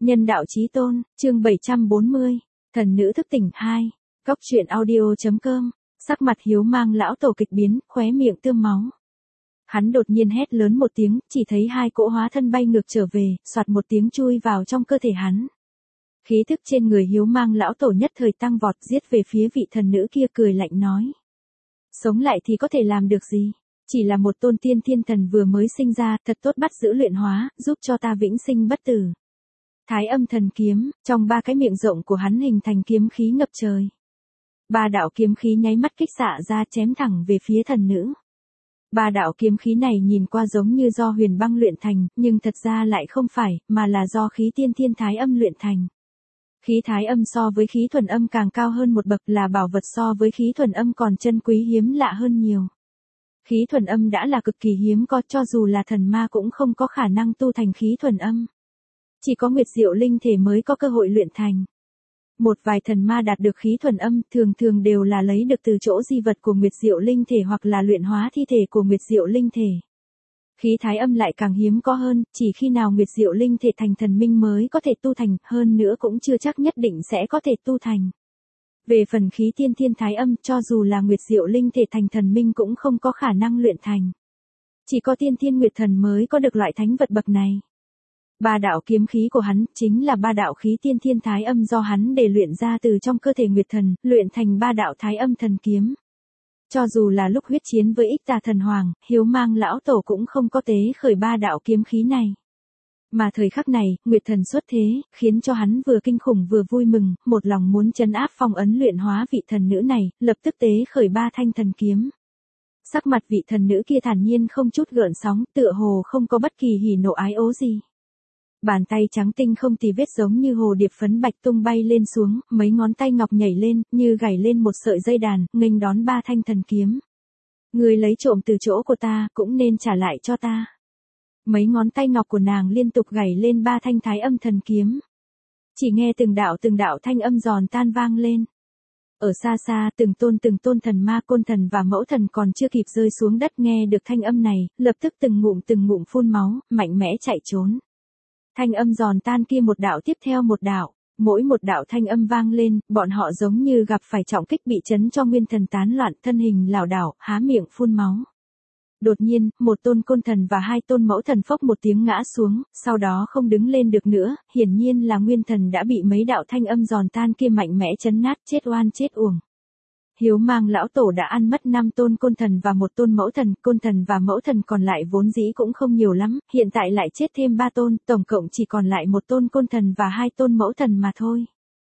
Nhân đạo chí tôn, chương 740, thần nữ thức tỉnh 2, Cóc truyện audio.com, sắc mặt Hiếu Mang lão tổ kịch biến, khóe miệng tươm máu. Hắn đột nhiên hét lớn một tiếng, chỉ thấy hai cỗ hóa thân bay ngược trở về, soạt một tiếng chui vào trong cơ thể hắn. Khí thức trên người Hiếu Mang lão tổ nhất thời tăng vọt, giết về phía vị thần nữ kia, cười lạnh nói. Sống lại thì có thể làm được gì? Chỉ là một tôn tiên thiên thần vừa mới sinh ra, thật tốt bắt giữ luyện hóa, giúp cho ta vĩnh sinh bất tử. Thái âm thần kiếm, trong ba cái miệng rộng của hắn hình thành kiếm khí ngập trời. Ba đạo kiếm khí nháy mắt kích xạ ra, chém thẳng về phía thần nữ. Ba đạo kiếm khí này nhìn qua giống như do huyền băng luyện thành, nhưng thật ra lại không phải, mà là do khí tiên thiên thái âm luyện thành. Khí thái âm so với khí thuần âm càng cao hơn một bậc, là bảo vật so với khí thuần âm còn chân quý hiếm lạ hơn nhiều. Khí thuần âm đã là cực kỳ hiếm có, cho dù là thần ma cũng không có khả năng tu thành khí thuần âm. Chỉ có Nguyệt Diệu Linh Thể mới có cơ hội luyện thành. Một vài thần ma đạt được khí thuần âm thường thường đều là lấy được từ chỗ di vật của Nguyệt Diệu Linh Thể hoặc là luyện hóa thi thể của Nguyệt Diệu Linh Thể. Khí thái âm lại càng hiếm có hơn, chỉ khi nào Nguyệt Diệu Linh Thể thành thần minh mới có thể tu thành, hơn nữa cũng chưa chắc nhất định sẽ có thể tu thành. Về phần khí tiên thiên thái âm, cho dù là Nguyệt Diệu Linh Thể thành thần minh cũng không có khả năng luyện thành. Chỉ có tiên thiên nguyệt thần mới có được loại thánh vật bậc này. Ba đạo kiếm khí của hắn chính là ba đạo khí tiên thiên thái âm do hắn để luyện ra từ trong cơ thể nguyệt thần, luyện thành ba đạo thái âm thần kiếm. Cho dù là lúc huyết chiến với Ích Tà thần hoàng, Hiếu Mang lão tổ cũng không có tế khởi ba đạo kiếm khí này. Mà thời khắc này, nguyệt thần xuất thế, khiến cho hắn vừa kinh khủng vừa vui mừng, một lòng muốn trấn áp phong ấn luyện hóa vị thần nữ này, lập tức tế khởi ba thanh thần kiếm. Sắc mặt vị thần nữ kia thản nhiên không chút gợn sóng, tựa hồ không có bất kỳ hỉ nộ ái ố gì. Bàn tay trắng tinh không tì vết giống như hồ điệp phấn bạch tung bay lên xuống, mấy ngón tay ngọc nhảy lên, như gảy lên một sợi dây đàn, nghênh đón ba thanh thần kiếm. Người lấy trộm từ chỗ của ta, cũng nên trả lại cho ta. Mấy ngón tay ngọc của nàng liên tục gảy lên ba thanh thái âm thần kiếm. Chỉ nghe từng đạo thanh âm giòn tan vang lên. Ở xa xa, từng tôn thần ma côn thần và mẫu thần còn chưa kịp rơi xuống đất nghe được thanh âm này, lập tức từng ngụm phun máu, mạnh mẽ chạy trốn. Thanh âm giòn tan kia một đạo tiếp theo một đạo, mỗi một đạo thanh âm vang lên, bọn họ giống như gặp phải trọng kích bị chấn cho nguyên thần tán loạn, thân hình lảo đảo, há miệng phun máu. Đột nhiên, một tôn côn thần và hai tôn mẫu thần phốc một tiếng ngã xuống, sau đó không đứng lên được nữa, hiển nhiên là nguyên thần đã bị mấy đạo thanh âm giòn tan kia mạnh mẽ chấn nát, chết oan chết uổng. Hiếu Mang lão tổ đã ăn mất 5 tôn côn thần và một tôn mẫu thần, côn thần và mẫu thần còn lại vốn dĩ cũng không nhiều lắm, hiện tại lại chết thêm 3 tôn, tổng cộng chỉ còn lại một tôn côn thần và 2 tôn mẫu thần mà thôi.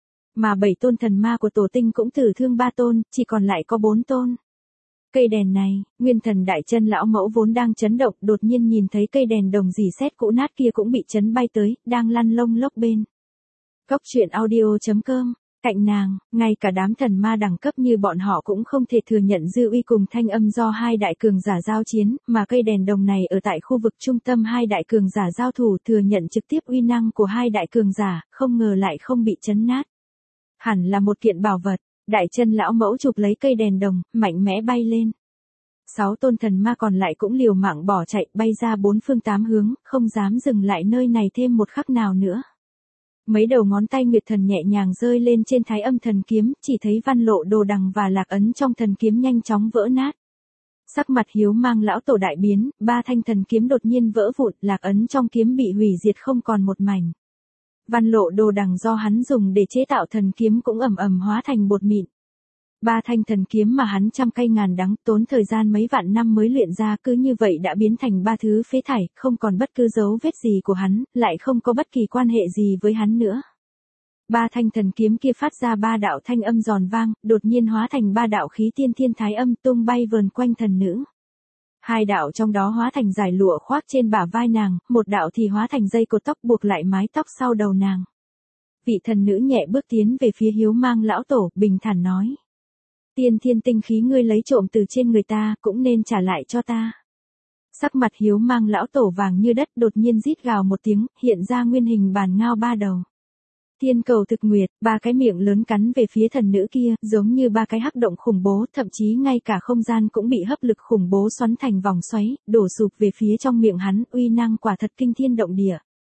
Mà 7 tôn thần ma của tổ tinh cũng tử thương 3 tôn, chỉ còn lại có 4 tôn. Cây đèn này, nguyên thần đại chân lão mẫu vốn đang chấn động, đột nhiên nhìn thấy cây đèn đồng dì xét cũ nát kia cũng bị chấn bay tới, đang lăn lông lốc bên. Cóc truyện audio.com. Cạnh nàng, ngay cả đám thần ma đẳng cấp như bọn họ cũng không thể thừa nhận dư uy cùng thanh âm do hai đại cường giả giao chiến, mà cây đèn đồng này ở tại khu vực trung tâm hai đại cường giả giao thủ thừa nhận trực tiếp uy năng của hai đại cường giả, không ngờ lại không bị chấn nát. Hẳn là một kiện bảo vật, đại chân lão mẫu chụp lấy cây đèn đồng, mạnh mẽ bay lên. 6 tôn thần ma còn lại cũng liều mạng bỏ chạy, bay ra 4 phương 8 hướng, không dám dừng lại nơi này thêm một khắc nào nữa. Mấy đầu ngón tay nguyệt thần nhẹ nhàng rơi lên trên thái âm thần kiếm, chỉ thấy văn lộ đồ đằng và lạc ấn trong thần kiếm nhanh chóng vỡ nát. Sắc mặt Hiếu Mang lão tổ đại biến, ba thanh thần kiếm đột nhiên vỡ vụn, lạc ấn trong kiếm bị hủy diệt không còn một mảnh. Văn lộ đồ đằng do hắn dùng để chế tạo thần kiếm cũng ầm ầm hóa thành bột mịn. Ba thanh thần kiếm mà hắn trăm cây ngàn đắng tốn thời gian mấy vạn năm mới luyện ra cứ như vậy đã biến thành ba thứ phế thải, không còn bất cứ dấu vết gì của hắn, lại không có bất kỳ quan hệ gì với hắn nữa. Ba thanh thần kiếm kia phát ra ba đạo thanh âm giòn vang, đột nhiên hóa thành ba đạo khí tiên thiên thái âm tung bay vờn quanh thần nữ. Hai đạo trong đó hóa thành dải lụa khoác trên bả vai nàng, một đạo thì hóa thành dây cột tóc buộc lại mái tóc sau đầu nàng. Vị thần nữ nhẹ bước tiến về phía Hiếu Mang lão tổ, bình thản nói. Tiên thiên tinh khí ngươi lấy trộm từ trên người ta, cũng nên trả lại cho ta. Sắc mặt Hiếu Mang lão tổ vàng như đất, đột nhiên rít gào một tiếng, hiện ra nguyên hình bàn ngao ba đầu. Thiên cầu thực nguyệt, ba cái miệng lớn cắn về phía thần nữ kia, giống như ba cái hắc động khủng bố, thậm chí ngay cả không gian cũng bị hấp lực khủng bố xoắn thành vòng xoáy, đổ sụp về phía trong miệng hắn, uy năng quả thật kinh thiên động địa.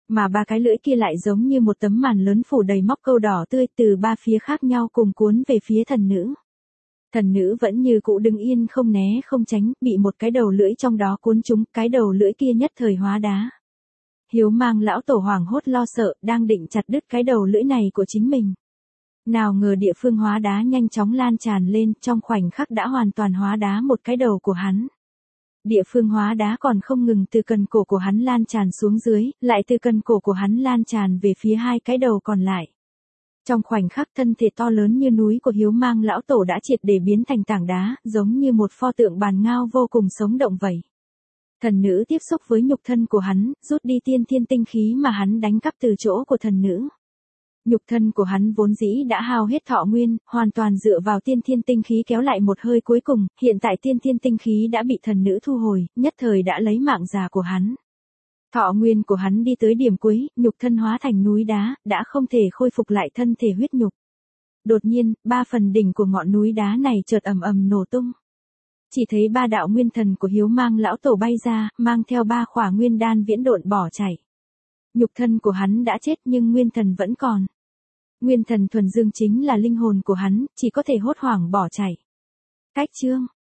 Mà ba cái lưỡi kia lại giống như một tấm màn lớn phủ đầy móc câu đỏ tươi từ ba phía khác nhau cùng cuốn về phía thần nữ. Thần nữ vẫn như cũ đứng yên không né không tránh, bị một cái đầu lưỡi trong đó cuốn trúng, cái đầu lưỡi kia nhất thời hóa đá. Hiếu Mang lão tổ hoảng hốt lo sợ, đang định chặt đứt cái đầu lưỡi này của chính mình. Nào ngờ địa phương hóa đá nhanh chóng lan tràn lên, trong khoảnh khắc đã hoàn toàn hóa đá một cái đầu của hắn. Địa phương hóa đá còn không ngừng từ cần cổ của hắn lan tràn xuống dưới, lại từ cần cổ của hắn lan tràn về phía hai cái đầu còn lại. Trong khoảnh khắc thân thể to lớn như núi của Hiếu Mang lão tổ đã triệt để biến thành tảng đá, giống như một pho tượng bàn ngao vô cùng sống động vậy. Thần nữ tiếp xúc với nhục thân của hắn, rút đi tiên thiên tinh khí mà hắn đánh cắp từ chỗ của thần nữ. Nhục thân của hắn vốn dĩ đã hao hết thọ nguyên, hoàn toàn dựa vào tiên thiên tinh khí kéo lại một hơi cuối cùng, hiện tại tiên thiên tinh khí đã bị thần nữ thu hồi, nhất thời đã lấy mạng già của hắn. Thọ nguyên của hắn đi tới điểm cuối, nhục thân hóa thành núi đá, đã không thể khôi phục lại thân thể huyết nhục. Đột nhiên, 3 phần đỉnh của ngọn núi đá này chợt ầm ầm nổ tung. Chỉ thấy 3 đạo nguyên thần của Hiếu Mang lão tổ bay ra, mang theo 3 khỏa nguyên đan viễn độn bỏ chạy. Nhục thân của hắn đã chết nhưng nguyên thần vẫn còn. Nguyên thần thuần dương chính là linh hồn của hắn, chỉ có thể hốt hoảng bỏ chạy. Cách chương